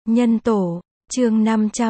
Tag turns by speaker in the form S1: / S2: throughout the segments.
S1: Nhân tổ, chương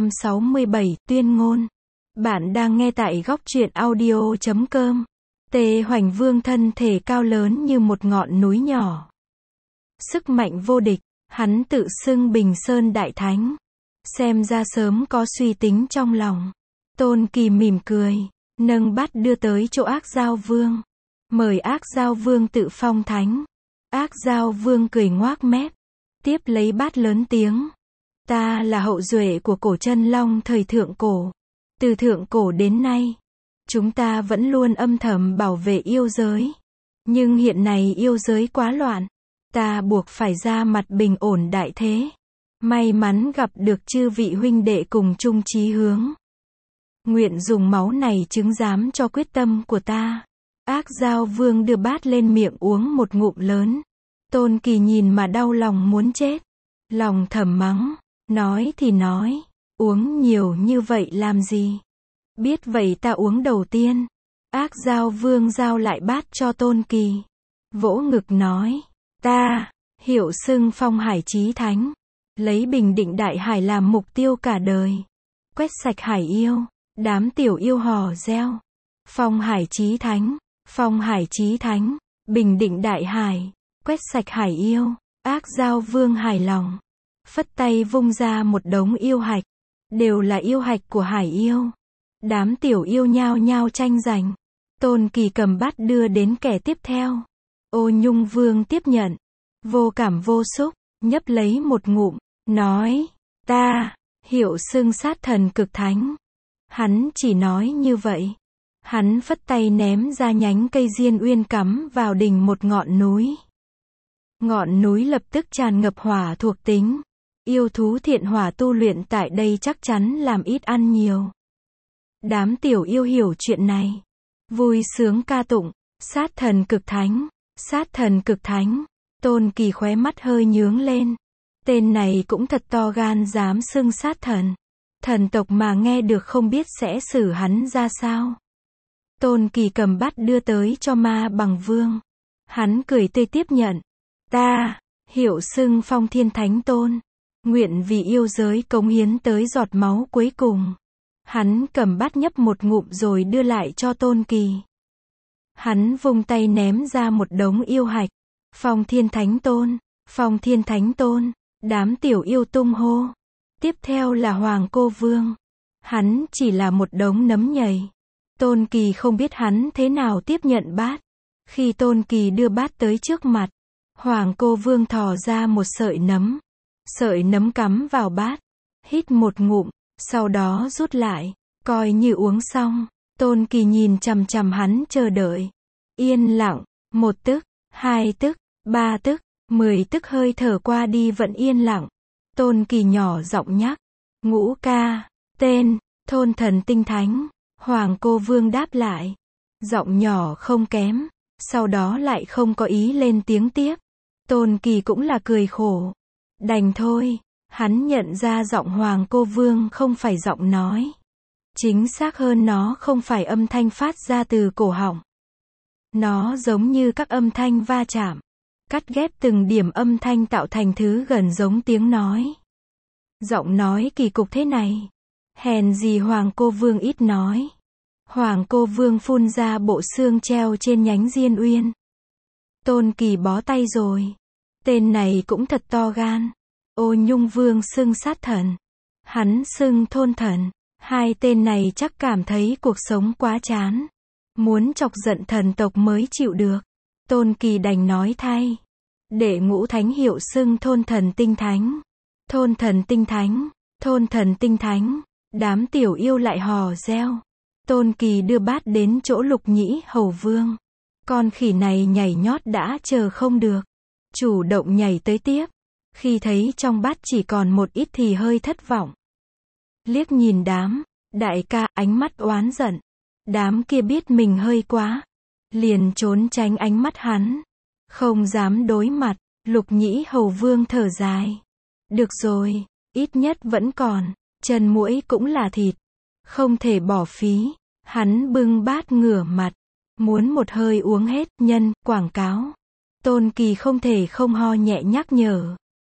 S1: 567, tuyên ngôn. Bạn đang nghe tại góc truyện audio.com. Tề Hoành Vương thân thể cao lớn như một ngọn núi nhỏ. Sức mạnh vô địch, hắn tự xưng Bình Sơn Đại Thánh. Xem ra sớm có suy tính trong lòng. Tôn Kỳ mỉm cười, nâng bát đưa tới chỗ Ác Dao Vương. Mời Ác Dao Vương tự phong thánh. Ác Dao Vương cười ngoác mép, tiếp lấy bát lớn tiếng. Ta là hậu duệ của cổ chân long thời thượng cổ. Từ thượng cổ đến nay, chúng ta vẫn luôn âm thầm bảo vệ yêu giới. Nhưng hiện nay yêu giới quá loạn, ta buộc phải ra mặt bình ổn đại thế. May mắn gặp được chư vị huynh đệ cùng chung chí hướng. Nguyện dùng máu này chứng giám cho quyết tâm của ta. Ác Dao Vương đưa bát lên miệng uống một ngụm lớn. Tôn Kỳ nhìn mà đau lòng muốn chết. Lòng thầm mắng, nói thì nói, uống nhiều như vậy làm gì? Biết vậy ta uống đầu tiên. Ác Dao Vương giao lại bát cho Tôn Kỳ. Vỗ ngực nói, ta, hiệu xưng Phong Hải Chí Thánh. Lấy bình định đại hải làm mục tiêu cả đời. Quét sạch hải yêu, đám tiểu yêu hò reo. Phong Hải Chí Thánh, Phong Hải Chí Thánh, bình định đại hải, quét sạch hải yêu. Ác Dao Vương hài lòng, phất tay vung ra một đống yêu hạch. Đều là yêu hạch của hải yêu. Đám tiểu yêu nhao nhao tranh giành. Tôn Kỳ cầm bát đưa đến kẻ tiếp theo. Ô Nhung Vương tiếp nhận, vô cảm vô xúc, nhấp lấy một ngụm, nói, ta, hiệu xưng sát thần cực thánh. Hắn chỉ nói như vậy. Hắn phất tay ném ra nhánh cây diên uyên cắm vào đỉnh một ngọn núi. Ngọn núi lập tức tràn ngập hỏa thuộc tính. Yêu thú thiện hỏa tu luyện tại đây chắc chắn làm ít ăn nhiều. Đám tiểu yêu hiểu chuyện này, vui sướng ca tụng, sát thần cực thánh, sát thần cực thánh. Tôn Kỳ khóe mắt hơi nhướng lên. Tên này cũng thật to gan dám xưng sát thần. Thần tộc mà nghe được không biết sẽ xử hắn ra sao. Tôn Kỳ cầm bát đưa tới cho Ma Bằng Vương. Hắn cười tươi tiếp nhận. Ta, hiệu xưng Phong Thiên Thánh Tôn. Nguyện vì yêu giới cống hiến tới giọt máu cuối cùng. Hắn cầm bát nhấp một ngụm rồi đưa lại cho Tôn Kỳ. Hắn vung tay ném ra một đống yêu hạch. Phong Thiên Thánh Tôn, Phong Thiên Thánh Tôn. Đám tiểu yêu tung hô. Tiếp theo là Hoàng Cô Vương. Hắn chỉ là một đống nấm nhầy. Tôn Kỳ không biết hắn thế nào tiếp nhận bát. Khi Tôn Kỳ đưa bát tới trước mặt, Hoàng Cô Vương thò ra một sợi nấm. Sợi nấm cắm vào bát. Hít một ngụm, sau đó rút lại. Coi như uống xong. Tôn Kỳ nhìn chằm chằm hắn chờ đợi. Yên lặng, 1 tức, 2 tức, 3 tức, 10 tức hơi thở qua đi vẫn yên lặng. Tôn Kỳ nhỏ giọng nhắc. Ngũ ca, tên, Thôn Thần Tinh Thánh. Hoàng Cô Vương đáp lại. Giọng nhỏ không kém. Sau đó lại không có ý lên tiếng tiếp. Tôn Kỳ cũng là cười khổ. Đành thôi. Hắn nhận ra giọng Hoàng Cô Vương không phải giọng nói. Chính xác hơn nó không phải âm thanh phát ra từ cổ họng. Nó giống như các âm thanh va chạm. Cắt ghép từng điểm âm thanh tạo thành thứ gần giống tiếng nói. Giọng nói kỳ cục thế này. Hèn gì Hoàng Cô Vương ít nói. Hoàng Cô Vương phun ra bộ xương treo trên nhánh diên uyên. Tôn Kỳ bó tay rồi. Tên này cũng thật to gan. Ô Nhung Vương xưng sát thần. Hắn xưng thôn thần. Hai tên này chắc cảm thấy cuộc sống quá chán. Muốn chọc giận thần tộc mới chịu được. Tôn Kỳ đành nói thay. Để Ngũ Thánh hiệu xưng Thôn Thần Tinh Thánh. Thôn Thần Tinh Thánh, Thôn Thần Tinh Thánh. Đám tiểu yêu lại hò reo. Tôn Kỳ đưa bát đến chỗ Lục Nhĩ Hầu Vương. Con khỉ này nhảy nhót đã chờ không được. Chủ động nhảy tới tiếp. Khi thấy trong bát chỉ còn một ít thì hơi thất vọng. Liếc nhìn đám đại ca, ánh mắt oán giận. Đám kia biết mình hơi quá, liền trốn tránh ánh mắt hắn. Không dám đối mặt. Lục Nhĩ Hầu Vương thở dài. Được rồi, ít nhất vẫn còn. Chân muỗi cũng là thịt. Không thể bỏ phí. Hắn bưng bát ngửa mặt. Muốn một hơi uống hết. Nhân, quảng cáo. Tôn Kỳ không thể không ho nhẹ nhắc nhở.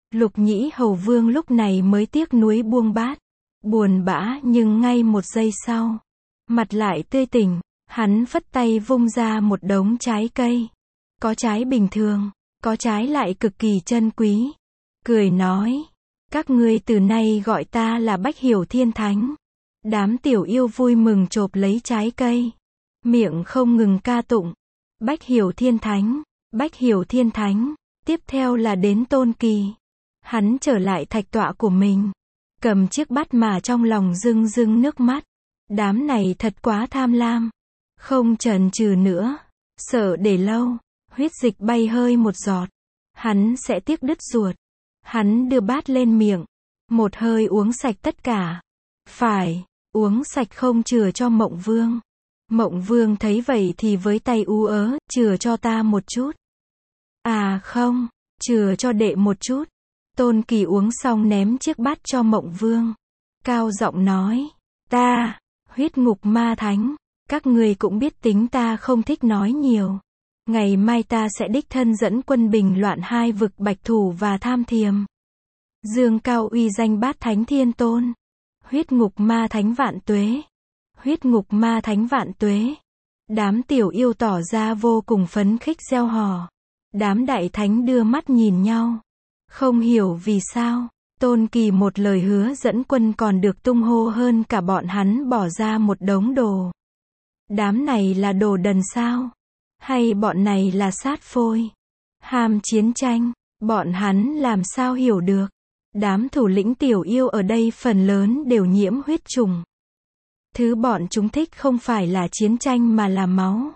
S1: Lục Nhĩ Hầu Vương lúc này mới tiếc nuối buông bát. Buồn bã nhưng ngay một giây sau, mặt lại tươi tỉnh, hắn phất tay vung ra một đống trái cây. Có trái bình thường, có trái lại cực kỳ chân quý. Cười nói, các ngươi từ nay gọi ta là Bách Hiểu Thiên Thánh. Đám tiểu yêu vui mừng chộp lấy trái cây, miệng không ngừng ca tụng. Bách Hiểu Thiên Thánh, Bách Hiểu Thiên Thánh. Tiếp theo là đến Tôn Kỳ. Hắn trở lại thạch tọa của mình, cầm chiếc bát mà trong lòng rưng rưng nước mắt. Đám này thật quá tham lam, không chần chừ nữa, sợ để lâu, huyết dịch bay hơi một giọt, hắn sẽ tiếc đứt ruột. Hắn đưa bát lên miệng, một hơi uống sạch tất cả. Phải, uống sạch không chừa cho Mộng Vương. Mộng Vương thấy vậy thì với tay ú ớ, chừa cho ta một chút. À không, chừa cho đệ một chút. Tôn Kỳ uống xong ném chiếc bát cho Mộng Vương. Cao giọng nói, ta, Huyết Ngục Ma Thánh, các ngươi cũng biết tính ta không thích nói nhiều. Ngày mai ta sẽ đích thân dẫn quân bình loạn hai vực Bạch Thủ và Tham Thiềm. Dương cao uy danh Bát Thánh Thiên Tôn. Huyết Ngục Ma Thánh vạn tuế. Huyết Ngục Ma Thánh vạn tuế. Đám tiểu yêu tỏ ra vô cùng phấn khích reo hò. Đám đại thánh đưa mắt nhìn nhau. Không hiểu vì sao, Tôn Kỳ một lời hứa dẫn quân còn được tung hô hơn cả bọn hắn bỏ ra một đống đồ. Đám này là đồ đần sao? Hay bọn này là sát phôi? Ham chiến tranh, bọn hắn làm sao hiểu được? Đám thủ lĩnh tiểu yêu ở đây phần lớn đều nhiễm huyết trùng. Thứ bọn chúng thích không phải là chiến tranh mà là máu.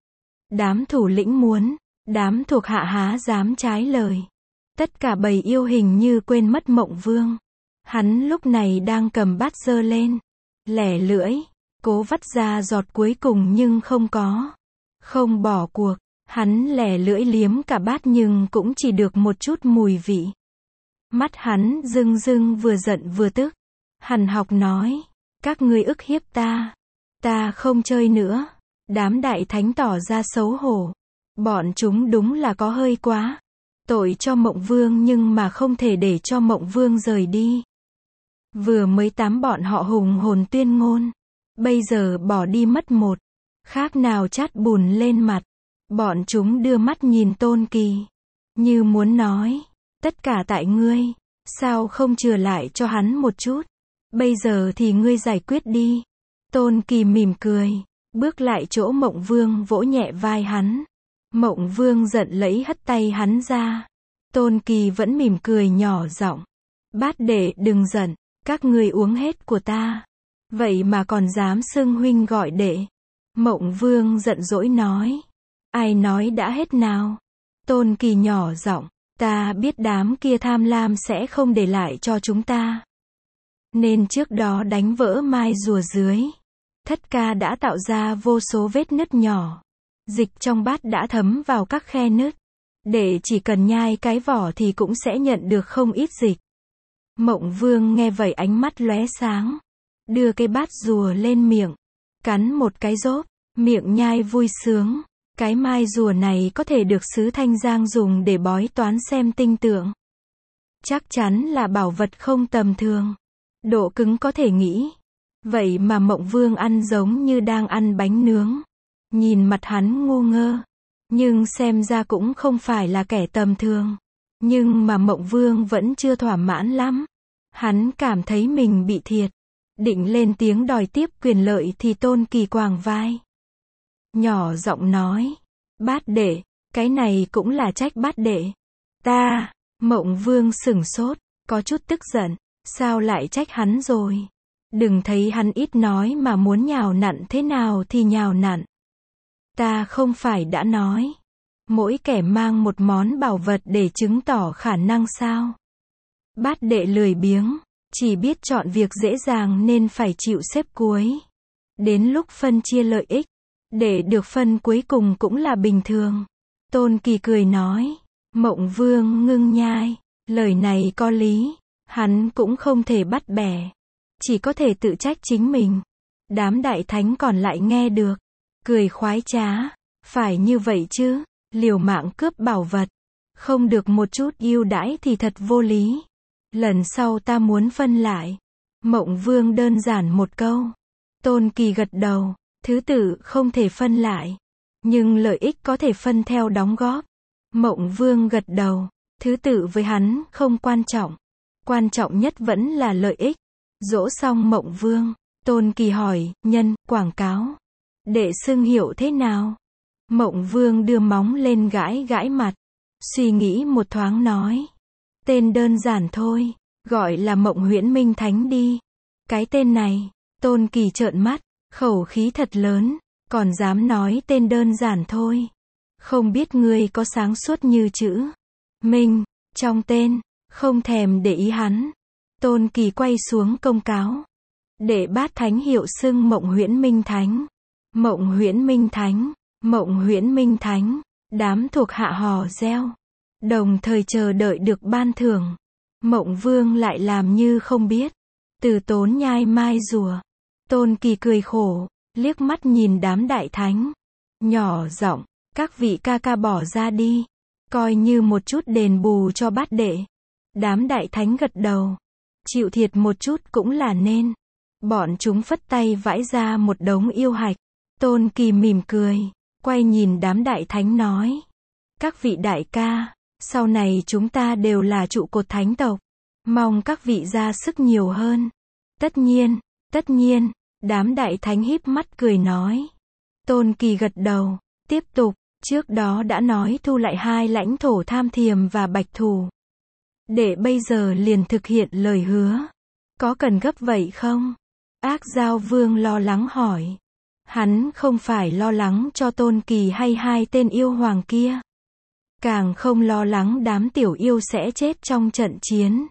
S1: Đám thủ lĩnh muốn, đám thuộc hạ há dám trái lời. Tất cả bầy yêu hình như quên mất Mộng Vương. Hắn lúc này đang cầm bát giơ lên, lẻ lưỡi, cố vắt ra giọt cuối cùng nhưng không có. Không bỏ cuộc, hắn lẻ lưỡi liếm cả bát nhưng cũng chỉ được một chút mùi vị. Mắt hắn rưng rưng vừa giận vừa tức. Hằn học nói, các ngươi ức hiếp ta không chơi nữa. Đám đại thánh tỏ ra xấu hổ. Bọn chúng đúng là có hơi quá. Tội cho Mộng Vương nhưng mà không thể để cho Mộng Vương rời đi. Vừa mới tắm bọn họ hùng hồn tuyên ngôn. Bây giờ bỏ đi mất một. Khác nào chát bùn lên mặt. Bọn chúng đưa mắt nhìn Tôn Kỳ. Như muốn nói, tất cả tại ngươi. Sao không chừa lại cho hắn một chút? Bây giờ thì ngươi giải quyết đi. Tôn Kỳ mỉm cười. Bước lại chỗ Mộng Vương vỗ nhẹ vai hắn. Mộng Vương giận lẫy hất tay hắn ra. Tôn Kỳ vẫn mỉm cười nhỏ giọng. Bát đệ đừng giận, các ngươi uống hết của ta. Vậy mà còn dám xưng huynh gọi đệ. Mộng Vương giận dỗi nói. Ai nói đã hết nào? Tôn Kỳ nhỏ giọng. Ta biết đám kia tham lam sẽ không để lại cho chúng ta. Nên trước đó đánh vỡ mai rùa dưới. Thất ca đã tạo ra vô số vết nứt nhỏ. Dịch trong bát đã thấm vào các khe nứt. Để chỉ cần nhai cái vỏ thì cũng sẽ nhận được không ít dịch. Mộng Vương nghe vậy ánh mắt lóe sáng. Đưa cái bát rùa lên miệng. Cắn một cái rốp. Miệng nhai vui sướng. Cái mai rùa này có thể được Sứ Thanh Giang dùng để bói toán xem tinh tượng. Chắc chắn là bảo vật không tầm thường. Độ cứng có thể nghĩ. Vậy mà Mộng Vương ăn giống như đang ăn bánh nướng. Nhìn mặt hắn ngu ngơ. Nhưng xem ra cũng không phải là kẻ tầm thường. Nhưng mà Mộng Vương vẫn chưa thỏa mãn lắm. Hắn cảm thấy mình bị thiệt. Định lên tiếng đòi tiếp quyền lợi thì Tôn Kỳ quàng vai. Nhỏ giọng nói. Bát đệ, cái này cũng là trách bát đệ. Ta, Mộng Vương sửng sốt, có chút tức giận. Sao lại trách hắn rồi? Đừng thấy hắn ít nói mà muốn nhào nặn thế nào thì nhào nặn. Ta không phải đã nói. Mỗi kẻ mang một món bảo vật để chứng tỏ khả năng sao? Bát đệ lười biếng, chỉ biết chọn việc dễ dàng nên phải chịu xếp cuối. Đến lúc phân chia lợi ích, để được phân cuối cùng cũng là bình thường. Tôn Kỳ cười nói. Mộng Vương ngưng nhai. Lời này có lý. Hắn cũng không thể bắt bẻ. Chỉ có thể tự trách chính mình. Đám đại thánh còn lại nghe được. Cười khoái trá. Phải như vậy chứ. Liều mạng cướp bảo vật. Không được một chút ưu đãi thì thật vô lý. Lần sau ta muốn phân lại. Mộng Vương đơn giản một câu. Tôn Kỳ gật đầu, thứ tự không thể phân lại. Nhưng lợi ích có thể phân theo đóng góp. Mộng Vương gật đầu, thứ tự với hắn không quan trọng. Quan trọng nhất vẫn là lợi ích. Dỗ xong Mộng Vương, Tôn Kỳ hỏi, nhân, quảng cáo. Đệ xưng hiệu thế nào? Mộng Vương đưa móng lên gãi gãi mặt. Suy nghĩ một thoáng nói. Tên đơn giản thôi, gọi là Mộng Huyễn Minh Thánh đi. Cái tên này, Tôn Kỳ trợn mắt, khẩu khí thật lớn, còn dám nói tên đơn giản thôi. Không biết ngươi có sáng suốt như chữ Minh, trong tên, không thèm để ý hắn. Tôn Kỳ quay xuống công cáo. Đệ bát thánh hiệu xưng Mộng Huyễn Minh Thánh. Mộng Huyễn Minh Thánh, Mộng Huyễn Minh Thánh, đám thuộc hạ hò reo. Đồng thời chờ đợi được ban thưởng. Mộng Vương lại làm như không biết. Từ Tốn nhai mai rùa. Tôn Kỳ cười khổ, liếc mắt nhìn đám đại thánh. Nhỏ giọng, các vị ca ca bỏ ra đi. Coi như một chút đền bù cho bát đệ. Đám đại thánh gật đầu. Chịu thiệt một chút cũng là nên. Bọn chúng phất tay vãi ra một đống yêu hạch. Tôn Kỳ mỉm cười, quay nhìn đám đại thánh nói. Các vị đại ca, sau này chúng ta đều là trụ cột thánh tộc. Mong các vị ra sức nhiều hơn. Tất nhiên, đám đại thánh híp mắt cười nói. Tôn Kỳ gật đầu, tiếp tục, trước đó đã nói thu lại 2 lãnh thổ Tham Thiềm và Bạch Thủ. Để bây giờ liền thực hiện lời hứa. Có cần gấp vậy không? Ác Giao Vương lo lắng hỏi. Hắn không phải lo lắng cho Tôn Kỳ hay 2 tên yêu hoàng kia. Càng không lo lắng đám tiểu yêu sẽ chết trong trận chiến.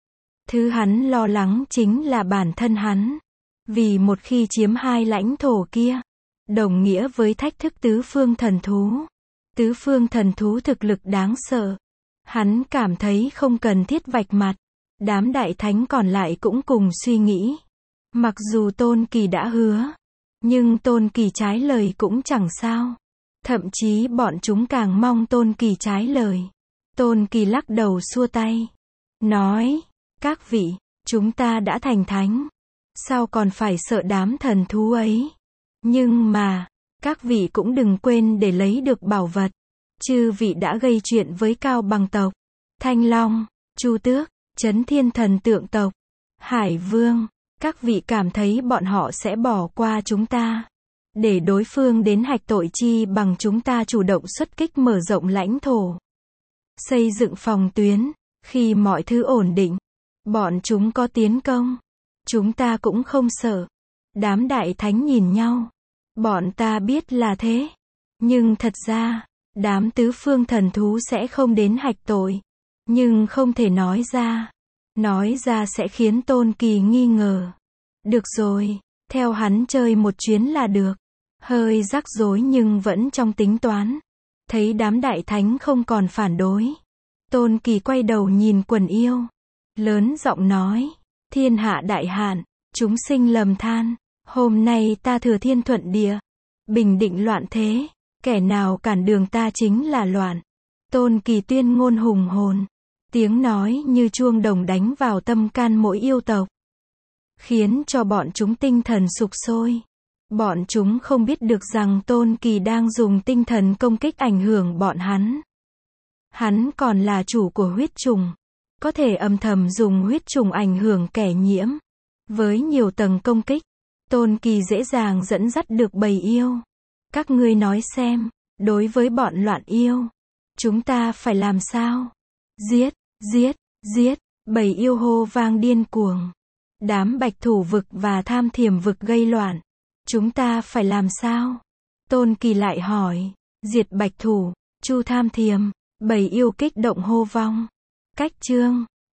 S1: Thứ hắn lo lắng chính là bản thân hắn. Vì một khi chiếm 2 lãnh thổ kia, đồng nghĩa với thách thức tứ phương thần thú. Tứ phương thần thú thực lực đáng sợ. Hắn cảm thấy không cần thiết vạch mặt. Đám đại thánh còn lại cũng cùng suy nghĩ. Mặc dù Tôn Kỳ đã hứa, nhưng Tôn Kỳ trái lời cũng chẳng sao. Thậm chí bọn chúng càng mong Tôn Kỳ trái lời. Tôn Kỳ lắc đầu xua tay. Nói, các vị, chúng ta đã thành thánh. Sao còn phải sợ đám thần thú ấy? Nhưng mà, các vị cũng đừng quên để lấy được bảo vật. Chư vị đã gây chuyện với Cao Bằng tộc, Thanh Long, Chu Tước, Chấn Thiên Thần Tượng tộc, Hải Vương. Các vị cảm thấy bọn họ sẽ bỏ qua chúng ta, để đối phương đến hạch tội chi bằng chúng ta chủ động xuất kích mở rộng lãnh thổ, xây dựng phòng tuyến. Khi mọi thứ ổn định, bọn chúng có tiến công, chúng ta cũng không sợ. Đám đại thánh nhìn nhau. Bọn ta biết là thế. Nhưng thật ra, đám tứ phương thần thú sẽ không đến hạch tội. Nhưng không thể nói ra. Nói ra sẽ khiến Tôn Kỳ nghi ngờ. Được rồi, theo hắn chơi một chuyến là được. Hơi rắc rối nhưng vẫn trong tính toán. Thấy đám đại thánh không còn phản đối, Tôn Kỳ quay đầu nhìn quần yêu, lớn giọng nói, thiên hạ đại hạn, chúng sinh lầm than, hôm nay ta thừa thiên thuận địa, bình định loạn thế, kẻ nào cản đường ta chính là loạn. Tôn Kỳ tuyên ngôn hùng hồn, tiếng nói như chuông đồng đánh vào tâm can mỗi yêu tộc, khiến cho bọn chúng tinh thần sục sôi. Bọn chúng không biết được rằng Tôn Kỳ đang dùng tinh thần công kích ảnh hưởng bọn hắn. Hắn còn là chủ của huyết trùng, có thể âm thầm dùng huyết trùng ảnh hưởng kẻ nhiễm. Với nhiều tầng công kích, Tôn Kỳ dễ dàng dẫn dắt được bầy yêu. Các ngươi nói xem, đối với bọn loạn yêu, chúng ta phải làm sao? Giết, giết, giết, bầy yêu hô vang điên cuồng. Đám Bạch Thủ vực và Tham Thiềm vực gây loạn. Chúng ta phải làm sao? Tôn Kỳ lại hỏi. Diệt Bạch Thủ, chu Tham Thiềm, bầy yêu kích động hô vong. Cách chương